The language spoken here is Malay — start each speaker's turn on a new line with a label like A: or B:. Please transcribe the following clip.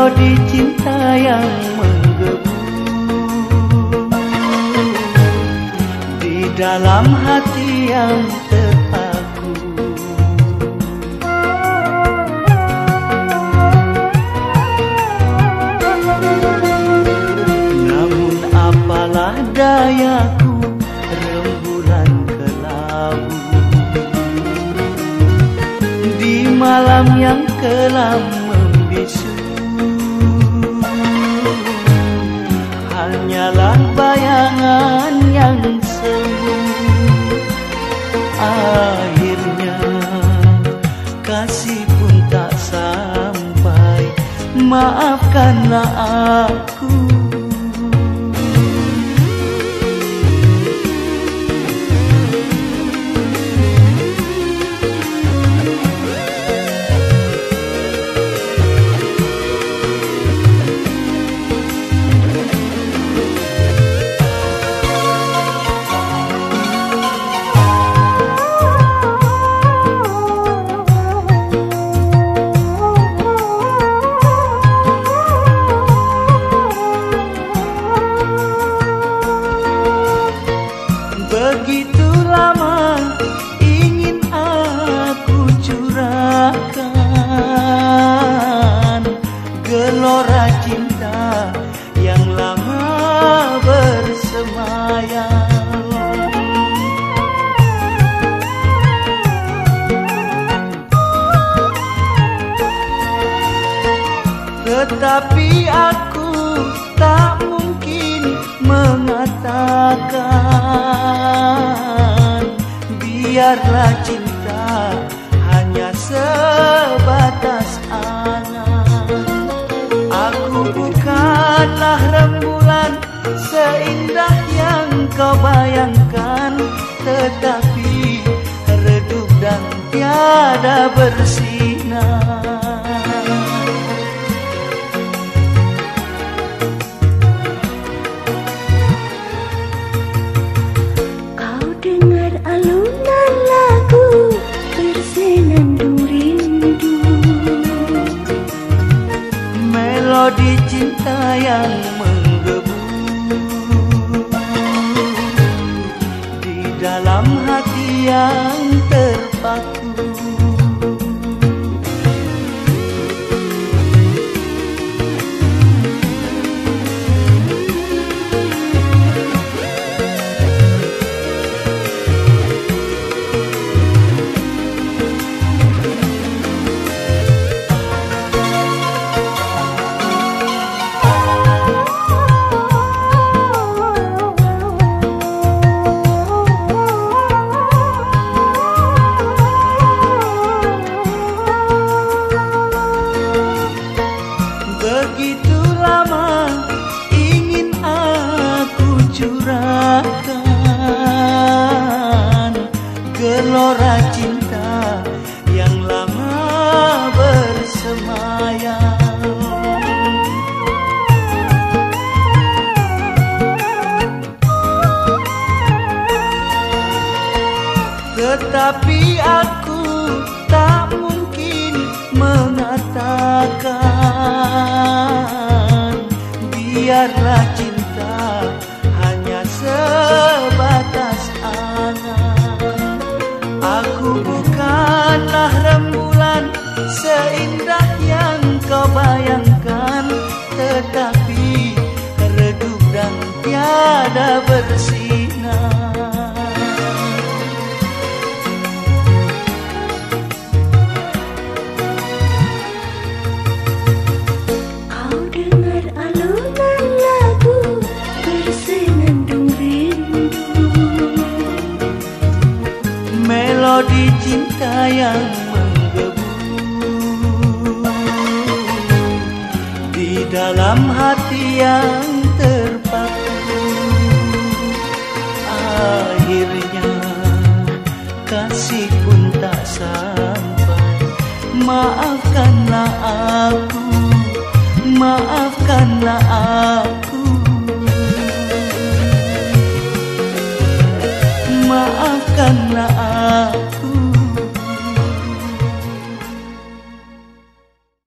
A: melodi cinta yang menggebu di dalam hati yang terpaku. Namun apalah dayaku, rembulan kelabu di malam yang kelam membisu. Hanyalah bayangan yang semu. Akhirnya kasih pun tak sampai. Maafkanlah aku. Begitu lama ingin aku curahkan gelora cinta yang lama bersemayam. Tetapi aku tak mungkin mengatakan biarlah cinta hanya sebatas angan. Aku bukanlah rembulan seindah yang kau bayangkan, tetapi redup dan tiada bersinar. Melodi cinta yang menggebu di dalam hati yang terpaku. Begitu lama ingin aku curahkan gelora cinta yang lama bersemayam. Tetapi aku tak mungkin mengatakan biarlah cinta hanya sebatas angan. Aku bukanlah rembulan seindah yang kau bayangkan, tetapi redup dan tiada bersinar. Melodi cinta yang menggebu di dalam hati yang terpaku. Akhirnya kasih pun tak sampai. Maafkanlah aku, maafkanlah aku, maafkanlah aku.